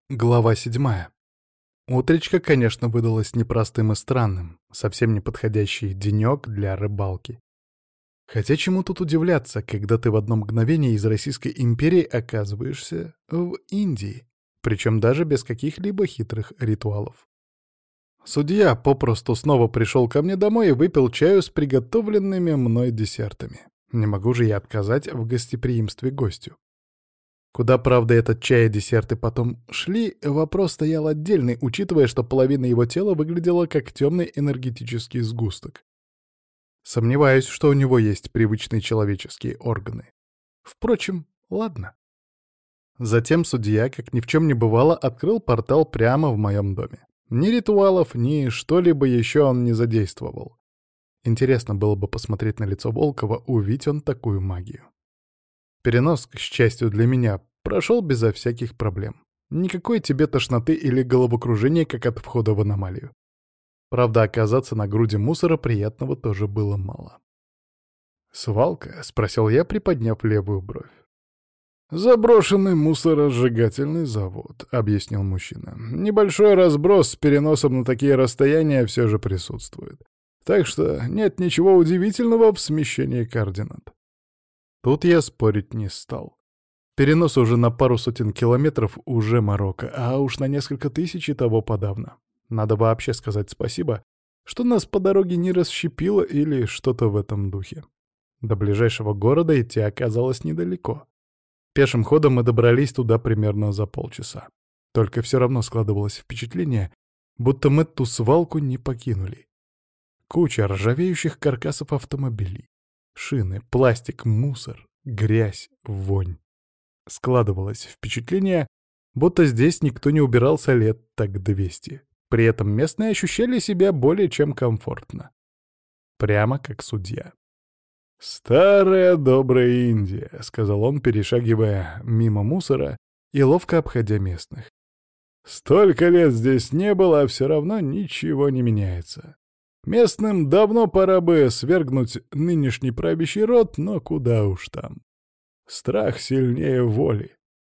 Глава 7. Утречко, конечно, выдалось непростым и странным, совсем не подходящий денек для рыбалки. Хотя чему тут удивляться, когда ты в одно мгновение из Российской империи оказываешься в Индии, причем даже без каких-либо хитрых ритуалов. Судья попросту снова пришел ко мне домой и выпил чаю с приготовленными мной десертами. Не могу же я отказать в гостеприимстве гостю. Куда, правда, этот чай и десерты потом шли, вопрос стоял отдельный, учитывая, что половина его тела выглядела как темный энергетический сгусток. Сомневаюсь, что у него есть привычные человеческие органы. Впрочем, ладно. Затем судья, как ни в чем не бывало, открыл портал прямо в моем доме. Ни ритуалов, ни что-либо еще он не задействовал. Интересно было бы посмотреть на лицо Волкова, увидеть он такую магию. Перенос, к счастью для меня, прошел безо всяких проблем. Никакой тебе тошноты или головокружения, как от входа в аномалию. Правда, оказаться на груди мусора приятного тоже было мало. «Свалка?» — спросил я, приподняв левую бровь. «Заброшенный мусоросжигательный завод», — объяснил мужчина. «Небольшой разброс с переносом на такие расстояния все же присутствует. Так что нет ничего удивительного в смещении координат». Тут я спорить не стал. Перенос уже на пару сотен километров уже морока, а уж на несколько тысяч и того подавно. Надо вообще сказать спасибо, что нас по дороге не расщепило или что-то в этом духе. До ближайшего города идти оказалось недалеко. Пешим ходом мы добрались туда примерно за полчаса. Только все равно складывалось впечатление, будто мы ту свалку не покинули. Куча ржавеющих каркасов автомобилей. Шины, пластик, мусор, грязь, вонь. Складывалось впечатление, будто здесь никто не убирался лет так 200. При этом местные ощущали себя более чем комфортно. Прямо как судья. «Старая добрая Индия», — сказал он, перешагивая мимо мусора и ловко обходя местных. «Столько лет здесь не было, а все равно ничего не меняется. Местным давно пора бы свергнуть нынешний правящий род, но куда уж там. Страх сильнее воли.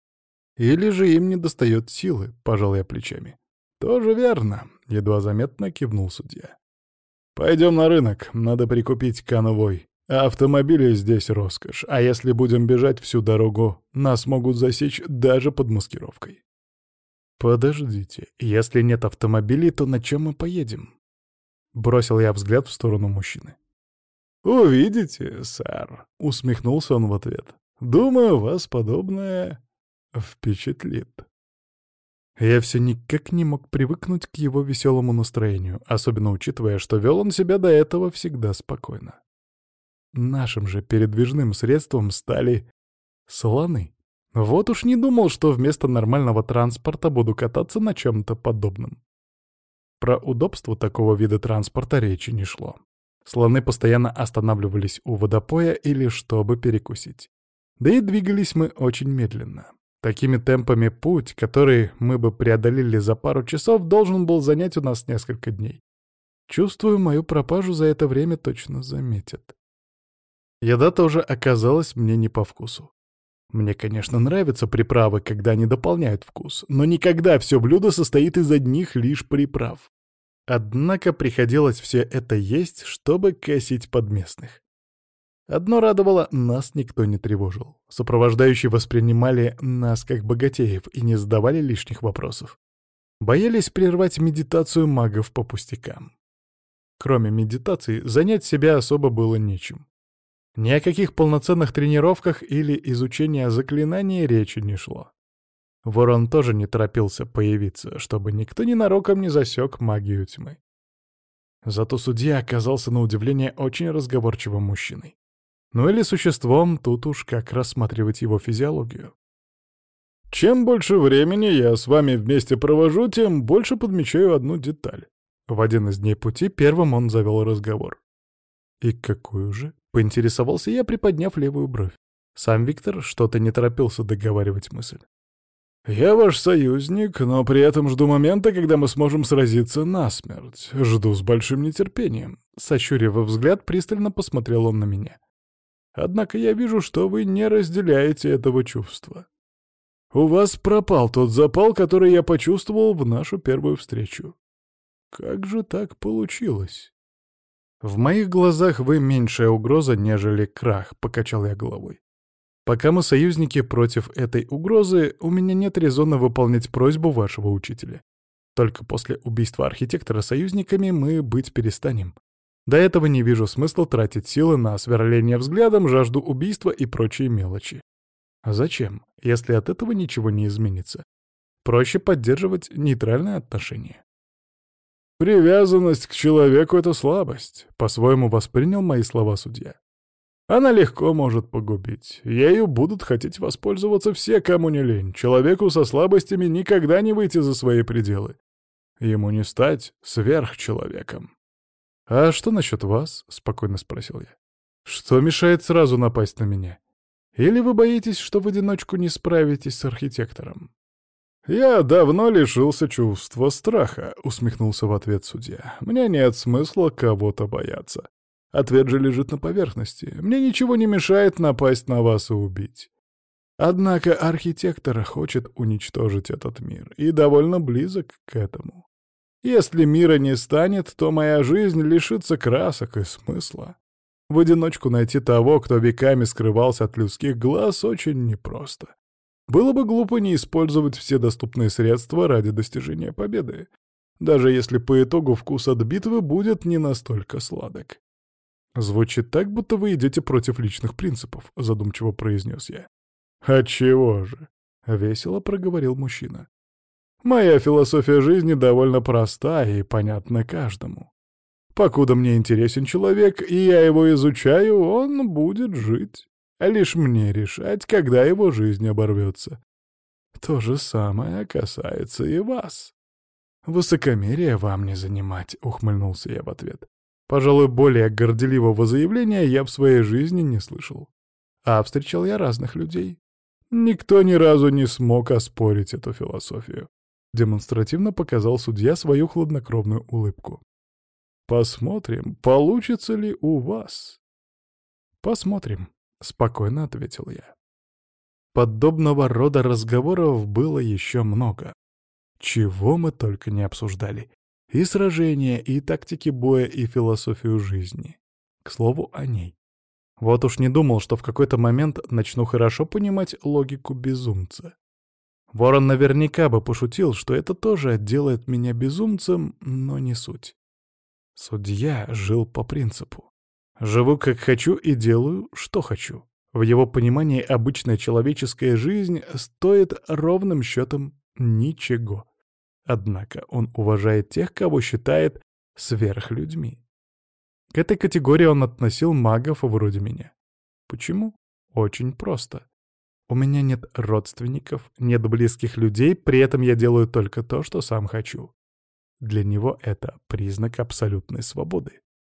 Или же им недостает силы, пожал я плечами. Тоже верно, едва заметно кивнул судья. Пойдем на рынок, надо прикупить конвой. А автомобили здесь роскошь, а если будем бежать всю дорогу, нас могут засечь даже под маскировкой. Подождите, если нет автомобилей, то на чем мы поедем? Бросил я взгляд в сторону мужчины. «Увидите, сэр», — усмехнулся он в ответ. «Думаю, вас подобное впечатлит». Я все никак не мог привыкнуть к его веселому настроению, особенно учитывая, что вел он себя до этого всегда спокойно. Нашим же передвижным средством стали слоны. Вот уж не думал, что вместо нормального транспорта буду кататься на чем-то подобном. Про удобство такого вида транспорта речи не шло. Слоны постоянно останавливались у водопоя или чтобы перекусить. Да и двигались мы очень медленно. Такими темпами путь, который мы бы преодолели за пару часов, должен был занять у нас несколько дней. Чувствую, мою пропажу за это время точно заметят. Еда тоже оказалась мне не по вкусу. Мне, конечно, нравятся приправы, когда они дополняют вкус, но никогда все блюдо состоит из одних лишь приправ. Однако приходилось все это есть, чтобы косить под местных. Одно радовало — нас никто не тревожил. Сопровождающие воспринимали нас как богатеев и не задавали лишних вопросов. Боялись прервать медитацию магов по пустякам. Кроме медитации, занять себя особо было нечем. Ни о каких полноценных тренировках или изучении заклинаний речи не шло. Ворон тоже не торопился появиться, чтобы никто ненароком не засек магию тьмы. Зато судья оказался на удивление очень разговорчивым мужчиной. Ну или существом, тут уж как рассматривать его физиологию. Чем больше времени я с вами вместе провожу, тем больше подмечаю одну деталь. В один из дней пути первым он завел разговор. «И какую же?» — поинтересовался я, приподняв левую бровь. Сам Виктор что-то не торопился договаривать мысль. «Я ваш союзник, но при этом жду момента, когда мы сможем сразиться насмерть. Жду с большим нетерпением». Сощурив взгляд, пристально посмотрел он на меня. «Однако я вижу, что вы не разделяете этого чувства». У вас пропал тот запал, который я почувствовал в нашу первую встречу. Как же так получилось? В моих глазах вы меньшая угроза, нежели крах, покачал я головой. Пока мы союзники против этой угрозы, у меня нет резона выполнять просьбу вашего учителя. Только после убийства архитектора союзниками мы быть перестанем. До этого не вижу смысла тратить силы на сверление взглядом, жажду убийства и прочие мелочи. А зачем, если от этого ничего не изменится? Проще поддерживать нейтральные отношения. «Привязанность к человеку — это слабость», — по-своему воспринял мои слова судья. «Она легко может погубить. Ею будут хотеть воспользоваться все, кому не лень. Человеку со слабостями никогда не выйти за свои пределы. Ему не стать сверхчеловеком». «А что насчет вас?» — спокойно спросил я. «Что мешает сразу напасть на меня? Или вы боитесь, что в одиночку не справитесь с архитектором?» «Я давно лишился чувства страха», — усмехнулся в ответ судья. «Мне нет смысла кого-то бояться. Ответ же лежит на поверхности. Мне ничего не мешает напасть на вас и убить. Однако архитектор хочет уничтожить этот мир и довольно близок к этому. Если мира не станет, то моя жизнь лишится красок и смысла. В одиночку найти того, кто веками скрывался от людских глаз, очень непросто. Было бы глупо не использовать все доступные средства ради достижения победы, даже если по итогу вкус от битвы будет не настолько сладок. «Звучит так, будто вы идете против личных принципов», — задумчиво произнес я. «Отчего же?» — весело проговорил мужчина. «Моя философия жизни довольно проста и понятна каждому. Покуда мне интересен человек, и я его изучаю, он будет жить. Лишь мне решать, когда его жизнь оборвется. То же самое касается и вас». «Высокомерие вам не занимать», — ухмыльнулся я в ответ. Пожалуй, более горделивого заявления я в своей жизни не слышал. А встречал я разных людей. Никто ни разу не смог оспорить эту философию. Демонстративно показал судья свою хладнокровную улыбку. «Посмотрим, получится ли у вас». «Посмотрим», — спокойно ответил я. Подобного рода разговоров было еще много. Чего мы только не обсуждали. И сражения, и тактики боя, и философию жизни. К слову о ней. Вот уж не думал, что в какой-то момент начну хорошо понимать логику безумца. Ворон наверняка бы пошутил, что это тоже делает меня безумцем, но не суть. Судья жил по принципу. Живу как хочу и делаю, что хочу. В его понимании обычная человеческая жизнь стоит ровным счетом ничего. Однако он уважает тех, кого считает сверхлюдьми. К этой категории он относил магов вроде меня. Почему? Очень просто. У меня нет родственников, нет близких людей, при этом я делаю только то, что сам хочу. Для него это признак абсолютной свободы.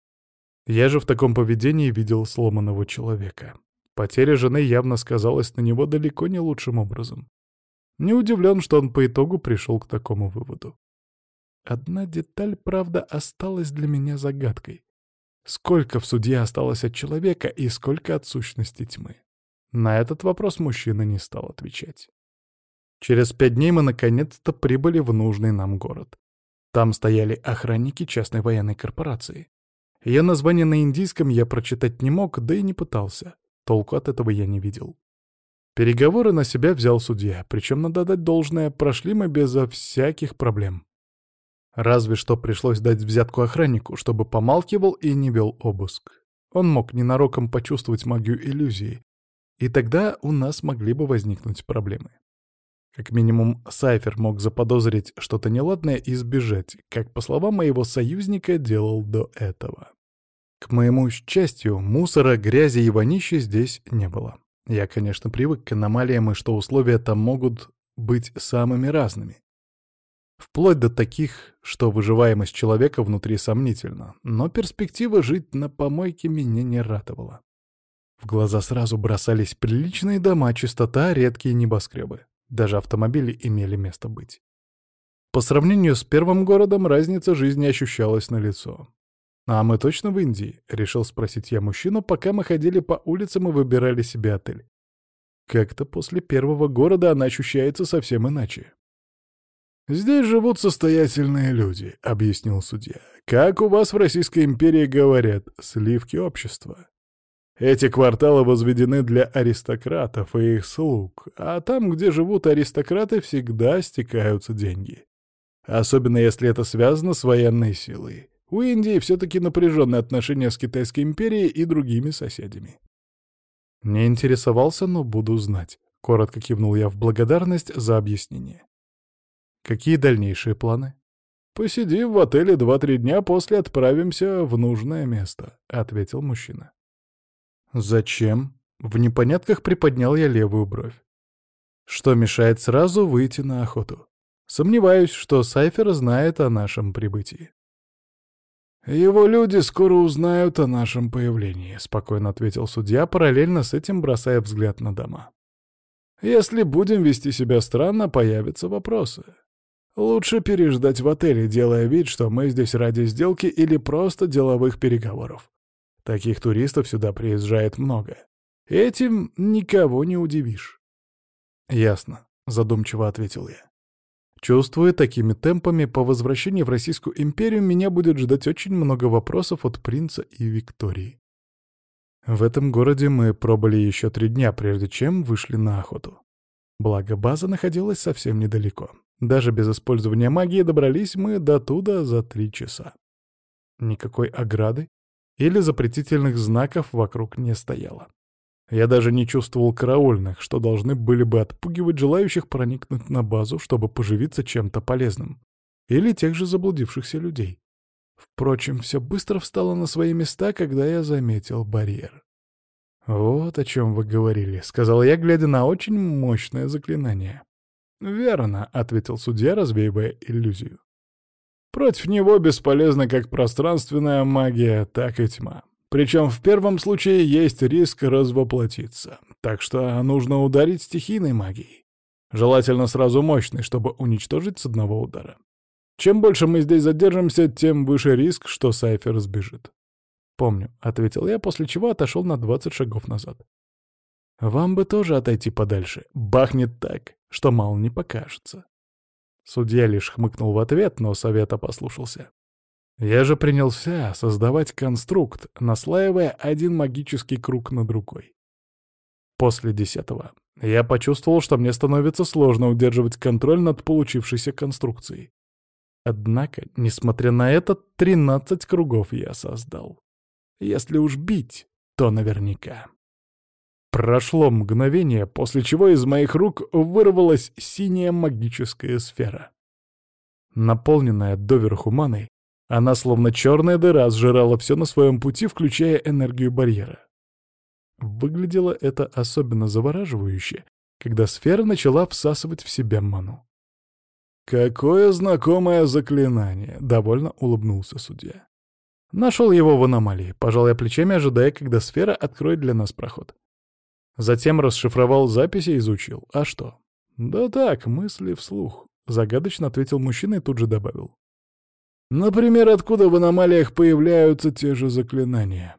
Я же в таком поведении видел сломанного человека. Потеря жены явно сказалась на него далеко не лучшим образом. Не удивлен, что он по итогу пришел к такому выводу. Одна деталь, правда, осталась для меня загадкой. Сколько в судье осталось от человека и сколько от сущности тьмы? На этот вопрос мужчина не стал отвечать. Через 5 дней мы наконец-то прибыли в нужный нам город. Там стояли охранники частной военной корпорации. Ее название на индийском я прочитать не мог, да и не пытался. Толку от этого я не видел. Переговоры на себя взял судья, причем, надо дать должное, прошли мы безо всяких проблем. Разве что пришлось дать взятку охраннику, чтобы помалкивал и не вел обыск. Он мог ненароком почувствовать магию иллюзии, и тогда у нас могли бы возникнуть проблемы. Как минимум, Сайфер мог заподозрить что-то неладное и сбежать, как, по словам моего союзника, делал до этого. К моему счастью, мусора, грязи и вонища здесь не было. Я, конечно, привык к аномалиям и что условия там могут быть самыми разными. Вплоть до таких, что выживаемость человека внутри сомнительна, но перспектива жить на помойке меня не радовала. В глаза сразу бросались приличные дома, чистота, редкие небоскребы. Даже автомобили имели место быть. По сравнению с первым городом разница жизни ощущалась налицо. «А мы точно в Индии?» — решил спросить я мужчину, пока мы ходили по улицам и выбирали себе отель. Как-то после первого города она ощущается совсем иначе. «Здесь живут состоятельные люди», — объяснил судья. «Как у вас в Российской империи говорят, сливки общества. Эти кварталы возведены для аристократов и их слуг, а там, где живут аристократы, всегда стекаются деньги. Особенно если это связано с военной силой. У Индии все-таки напряженные отношения с Китайской империей и другими соседями». «Не интересовался, но буду знать», — коротко кивнул я в благодарность за объяснение. «Какие дальнейшие планы?» «Посидим в отеле 2-3 дня, после отправимся в нужное место», — ответил мужчина. «Зачем?» — в непонятках приподнял я левую бровь. «Что мешает сразу выйти на охоту? Сомневаюсь, что Сайфер знает о нашем прибытии». «Его люди скоро узнают о нашем появлении», — спокойно ответил судья, параллельно с этим бросая взгляд на дома. «Если будем вести себя странно, появятся вопросы. Лучше переждать в отеле, делая вид, что мы здесь ради сделки или просто деловых переговоров. Таких туристов сюда приезжает много. Этим никого не удивишь». «Ясно», — задумчиво ответил я. «Чувствую, такими темпами по возвращении в Российскую империю меня будет ждать очень много вопросов от принца и Виктории. В этом городе мы пробыли еще 3 дня, прежде чем вышли на охоту. Благо, база находилась совсем недалеко. Даже без использования магии добрались мы до туда за 3 часа. Никакой ограды или запретительных знаков вокруг не стояло. Я даже не чувствовал караульных, что должны были бы отпугивать желающих проникнуть на базу, чтобы поживиться чем-то полезным. Или тех же заблудившихся людей. Впрочем, все быстро встало на свои места, когда я заметил барьер. «Вот о чем вы говорили», — сказал я, глядя на очень мощное заклинание. «Верно», — ответил судья, развеивая иллюзию. «Против него бесполезна как пространственная магия, так и тьма. Причем в первом случае есть риск развоплотиться, так что нужно ударить стихийной магией. Желательно сразу мощной, чтобы уничтожить с одного удара. Чем больше мы здесь задержимся, тем выше риск, что Сайфер сбежит». «Помню», — ответил я, после чего отошел на 20 шагов назад. «Вам бы тоже отойти подальше. Бахнет так, что мало не покажется». Судья лишь хмыкнул в ответ, но совета послушался. Я же принялся создавать конструкт, наслаивая один магический круг на другой. После 10-го я почувствовал, что мне становится сложно удерживать контроль над получившейся конструкцией. Однако, несмотря на это, 13 кругов я создал. Если уж бить, то наверняка. Прошло мгновение, после чего из моих рук вырвалась синяя магическая сфера. Наполненная доверху маной, она словно черная дыра сжирала все на своем пути, включая энергию барьера. Выглядело это особенно завораживающе, когда сфера начала всасывать в себя ману. «Какое знакомое заклинание!» — довольно улыбнулся судья. Нашел его в аномалии, пожал я плечами, ожидая, когда сфера откроет для нас проход. Затем расшифровал записи и изучил. А что? «Да так, мысли вслух», — загадочно ответил мужчина и тут же добавил. «Например, откуда в аномалиях появляются те же заклинания?»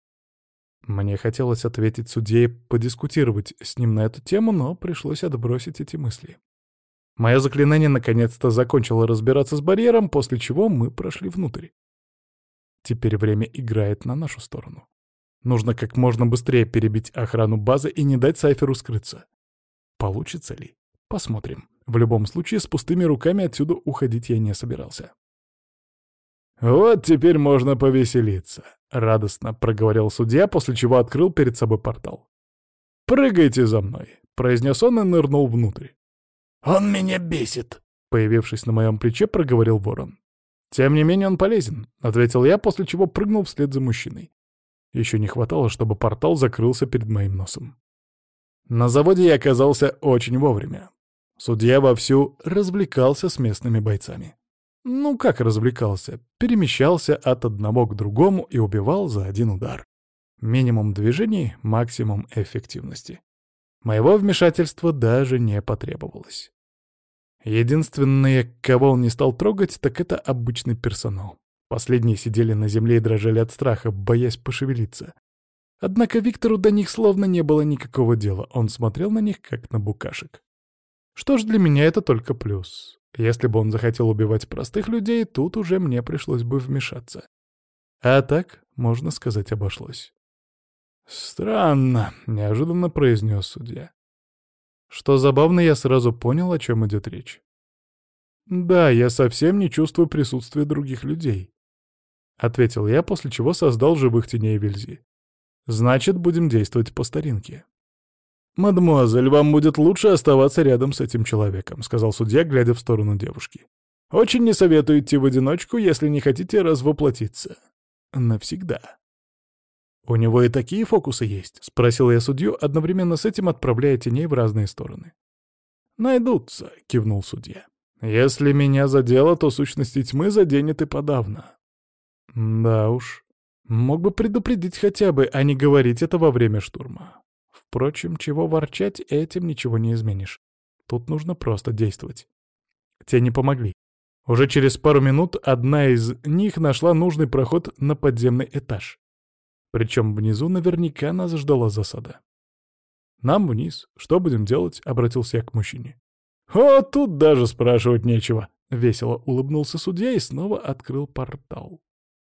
Мне хотелось ответить судье и подискутировать с ним на эту тему, но пришлось отбросить эти мысли. Мое заклинание наконец-то закончило разбираться с барьером, после чего мы прошли внутрь. Теперь время играет на нашу сторону. Нужно как можно быстрее перебить охрану базы и не дать Сайферу скрыться. Получится ли? Посмотрим. В любом случае, с пустыми руками отсюда уходить я не собирался. «Вот теперь можно повеселиться», — радостно проговорил судья, после чего открыл перед собой портал. «Прыгайте за мной», — произнес он и нырнул внутрь. «Он меня бесит», — появившись на моем плече, проговорил ворон. «Тем не менее он полезен», — ответил я, после чего прыгнул вслед за мужчиной. Еще не хватало, чтобы портал закрылся перед моим носом. На заводе я оказался очень вовремя. Судья вовсю развлекался с местными бойцами. Ну, как развлекался? Перемещался от одного к другому и убивал за один удар. Минимум движений, максимум эффективности. Моего вмешательства даже не потребовалось. Единственное, кого он не стал трогать, так это обычный персонал. Последние сидели на земле и дрожали от страха, боясь пошевелиться. Однако Виктору до них словно не было никакого дела, он смотрел на них, как на букашек. Что ж, для меня это только плюс. Если бы он захотел убивать простых людей, тут уже мне пришлось бы вмешаться. А так, можно сказать, обошлось. «Странно», — неожиданно произнес судья. Что забавно, я сразу понял, о чем идет речь. «Да, я совсем не чувствую присутствия других людей», — ответил я, после чего создал живых теней Вельзи. «Значит, будем действовать по старинке». «Мадемуазель, вам будет лучше оставаться рядом с этим человеком», — сказал судья, глядя в сторону девушки. «Очень не советую идти в одиночку, если не хотите развоплотиться. Навсегда». «У него и такие фокусы есть?» — спросил я судью, одновременно с этим отправляя теней в разные стороны. «Найдутся», — кивнул судья. «Если меня задело, то сущности тьмы заденет и подавно». Да уж. Мог бы предупредить хотя бы, а не говорить это во время штурма. Впрочем, чего ворчать, этим ничего не изменишь. Тут нужно просто действовать. Те не помогли. Уже через пару минут одна из них нашла нужный проход на подземный этаж. Причем внизу наверняка нас ждала засада. «Нам вниз. Что будем делать?» — обратился я к мужчине. «О, тут даже спрашивать нечего!» — весело улыбнулся судья и снова открыл портал.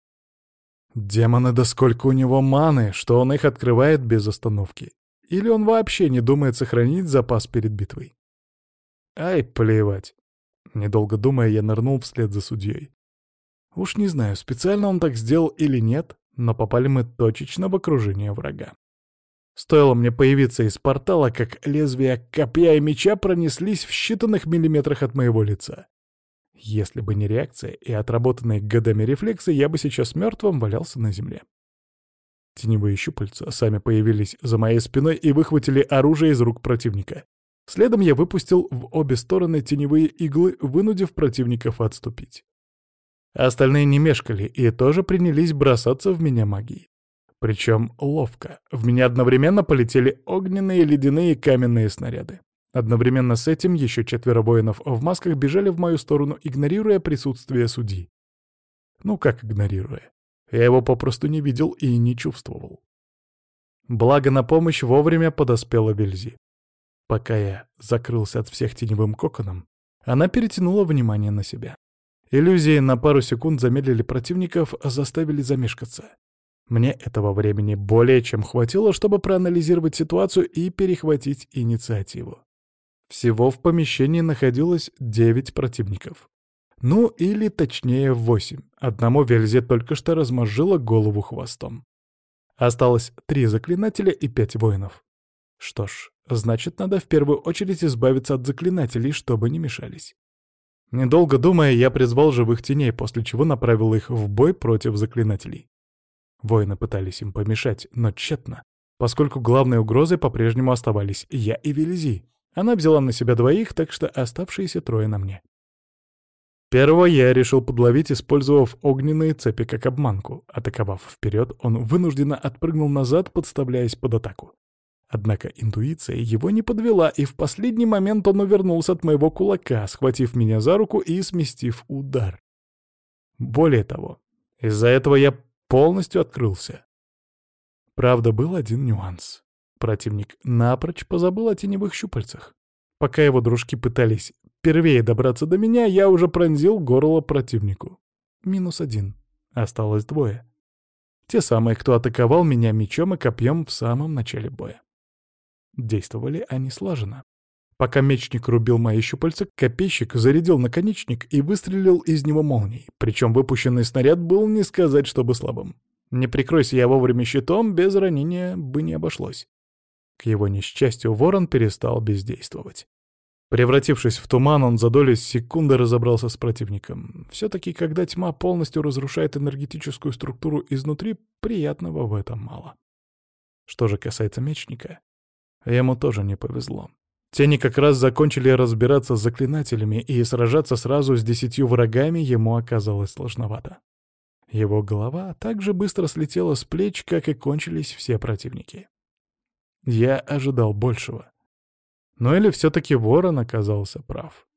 Демоны, да сколько у него маны, что он их открывает без остановки. Или он вообще не думает сохранить запас перед битвой? Ай, плевать. Недолго думая, я нырнул вслед за судьей. Уж не знаю, специально он так сделал или нет, но попали мы точечно в окружение врага. Стоило мне появиться из портала, как лезвия копья и меча пронеслись в считанных миллиметрах от моего лица. Если бы не реакция и отработанные годами рефлексы, я бы сейчас мертвым валялся на земле. Теневые щупальца сами появились за моей спиной и выхватили оружие из рук противника. Следом я выпустил в обе стороны теневые иглы, вынудив противников отступить. Остальные не мешкали и тоже принялись бросаться в меня магией. Причем ловко. В меня одновременно полетели огненные, ледяные и каменные снаряды. Одновременно с этим еще 4 воинов в масках бежали в мою сторону, игнорируя присутствие судьи. Ну как игнорируя? Я его попросту не видел и не чувствовал. Благо на помощь вовремя подоспела Вельзи. Пока я закрылся от всех теневым коконом, она перетянула внимание на себя. Иллюзии на пару секунд замедлили противников, заставили замешкаться. Мне этого времени более чем хватило, чтобы проанализировать ситуацию и перехватить инициативу. Всего в помещении находилось 9 противников. Ну, или точнее 8. Одному Вельзе только что размозжило голову хвостом. Осталось 3 заклинателя и 5 воинов. Что ж, значит, надо в первую очередь избавиться от заклинателей, чтобы не мешались. Недолго думая, я призвал живых теней, после чего направил их в бой против заклинателей. Воины пытались им помешать, но тщетно, поскольку главной угрозой по-прежнему оставались я и Вельзи. Она взяла на себя 2, так что оставшиеся 3 на мне. Первого я решил подловить, использовав огненные цепи как обманку. Атаковав вперед, он вынужденно отпрыгнул назад, подставляясь под атаку. Однако интуиция его не подвела, и в последний момент он увернулся от моего кулака, схватив меня за руку и сместив удар. Более того, из-за этого я полностью открылся. Правда, был один нюанс. Противник напрочь позабыл о теневых щупальцах. Пока его дружки пытались первее добраться до меня, я уже пронзил горло противнику. -1. Осталось 2. Те самые, кто атаковал меня мечом и копьем в самом начале боя. Действовали они слаженно. Пока мечник рубил мои щупальца, копейщик зарядил наконечник и выстрелил из него молнией. Причем выпущенный снаряд был не сказать, чтобы слабым. Не прикройся я вовремя щитом, без ранения бы не обошлось. К его несчастью, ворон перестал бездействовать. Превратившись в туман, он за долю секунды разобрался с противником. Все-таки, когда тьма полностью разрушает энергетическую структуру изнутри, приятного в этом мало. Что же касается мечника, ему тоже не повезло. Тени как раз закончили разбираться с заклинателями, и сражаться сразу с 10 врагами ему оказалось сложновато. Его голова так же быстро слетела с плеч, как и кончились все противники. Я ожидал большего. Ну или все-таки ворон оказался прав.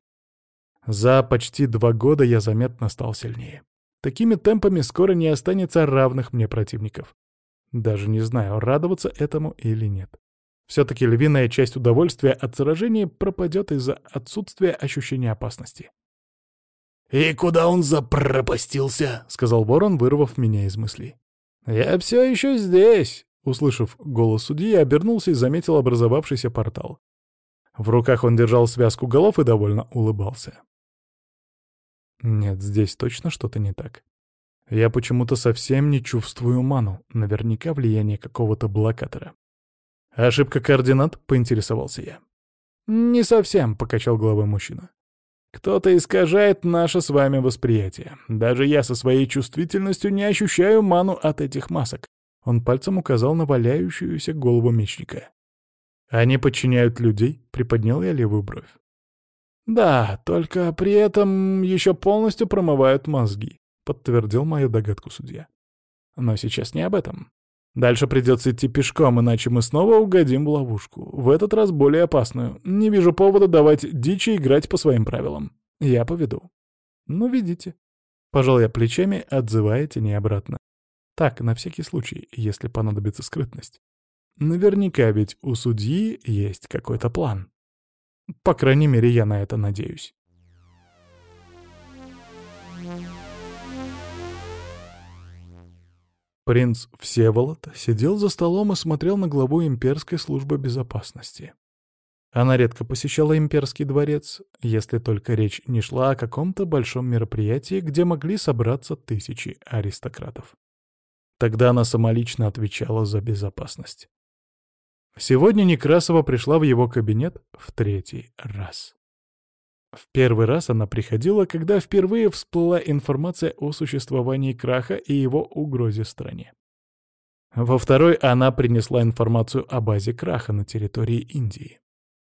За почти 2 года я заметно стал сильнее. Такими темпами скоро не останется равных мне противников. Даже не знаю, радоваться этому или нет. Все-таки львиная часть удовольствия от сражения пропадет из-за отсутствия ощущения опасности. «И куда он запропастился?» — сказал ворон, вырвав меня из мыслей. «Я все еще здесь!» — услышав голос судьи, я обернулся и заметил образовавшийся портал. В руках он держал связку голов и довольно улыбался. Нет, здесь точно что-то не так. Я почему-то совсем не чувствую ману, наверняка влияние какого-то блокатора. «Ошибка координат?» — поинтересовался я. «Не совсем», — покачал головой мужчина. «Кто-то искажает наше с вами восприятие. Даже я со своей чувствительностью не ощущаю ману от этих масок». Он пальцем указал на валяющуюся голову мечника. «Они подчиняют людей?» — приподнял я левую бровь. «Да, только при этом еще полностью промывают мозги», — подтвердил мою догадку судья. «Но сейчас не об этом. Дальше придется идти пешком, иначе мы снова угодим в ловушку. В этот раз более опасную. Не вижу повода давать дичи играть по своим правилам. Я поведу». «Ну, видите». Пожал я плечами, отзывая тени обратно. Так, на всякий случай, если понадобится скрытность. Наверняка ведь у судьи есть какой-то план. По крайней мере, я на это надеюсь. Принц Всеволод сидел за столом и смотрел на главу имперской службы безопасности. Она редко посещала имперский дворец, если только речь не шла о каком-то большом мероприятии, где могли собраться тысячи аристократов. Тогда она самолично отвечала за безопасность. Сегодня Некрасова пришла в его кабинет в третий раз. В первый раз она приходила, когда впервые всплыла информация о существовании краха и его угрозе стране. Во второй она принесла информацию о базе краха на территории Индии.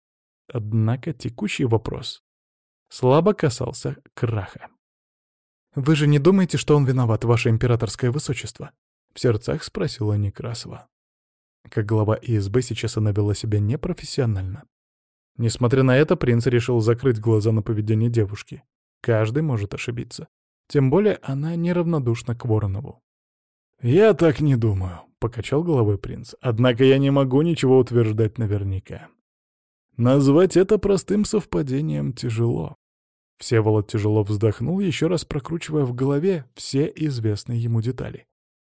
Однако текущий вопрос слабо касался краха. «Вы же не думаете, что он виноват, ваше императорское высочество?» — в сердцах спросила Некрасова. Как глава ИСБ сейчас она вела себя непрофессионально. Несмотря на это, принц решил закрыть глаза на поведение девушки. Каждый может ошибиться. Тем более она неравнодушна к Воронову. «Я так не думаю», — покачал головой принц. «Однако я не могу ничего утверждать наверняка. Назвать это простым совпадением тяжело». Всеволод тяжело вздохнул, еще раз прокручивая в голове все известные ему детали.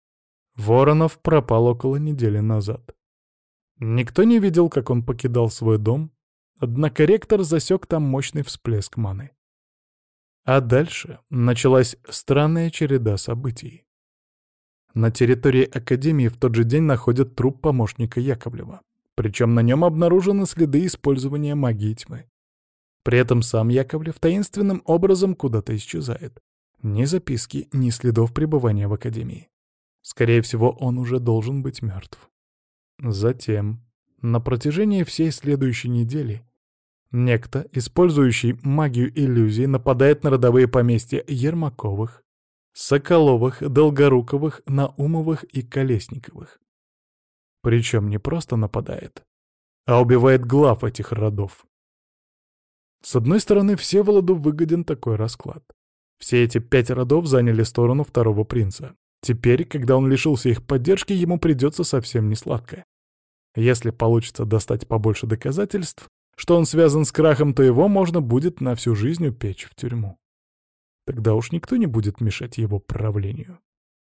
Воронов пропал около недели назад. Никто не видел, как он покидал свой дом, однако ректор засек там мощный всплеск маны. А дальше началась странная череда событий. На территории Академии в тот же день находят труп помощника Яковлева, причем на нем обнаружены следы использования магии тьмы. При этом сам Яковлев таинственным образом куда-то исчезает. Ни записки, ни следов пребывания в Академии. Скорее всего, он уже должен быть мертв. Затем, на протяжении всей следующей недели, некто, использующий магию иллюзий, нападает на родовые поместья Ермаковых, Соколовых, Долгоруковых, Наумовых и Колесниковых. Причем не просто нападает, а убивает глав этих родов. С одной стороны, Всеволоду выгоден такой расклад. Все эти 5 родов заняли сторону второго принца. Теперь, когда он лишился их поддержки, ему придется совсем несладко. Если получится достать побольше доказательств, что он связан с крахом, то его можно будет на всю жизнь упечь в тюрьму. Тогда уж никто не будет мешать его правлению.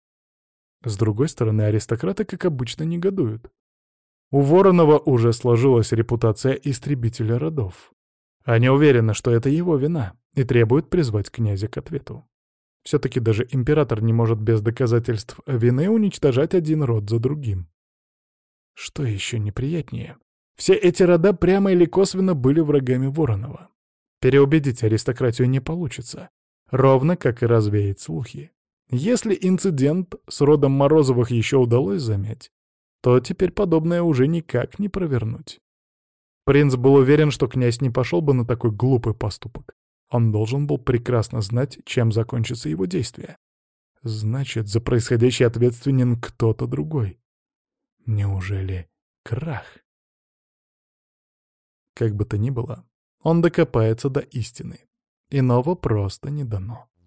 С другой стороны, аристократы, как обычно, негодуют. У Воронова уже сложилась репутация истребителя родов. Они уверены, что это его вина, и требуют призвать князя к ответу. Все-таки даже император не может без доказательств вины уничтожать один род за другим. Что еще неприятнее, все эти рода прямо или косвенно были врагами Воронова. Переубедить аристократию не получится, ровно как и развеять слухи. Если инцидент с родом Морозовых еще удалось замять, то теперь подобное уже никак не провернуть. Принц был уверен, что князь не пошел бы на такой глупый поступок. Он должен был прекрасно знать, чем закончится его действие. Значит, за происходящее ответственен кто-то другой. Неужели крах? Как бы то ни было, он докопается до истины. Иного просто не дано.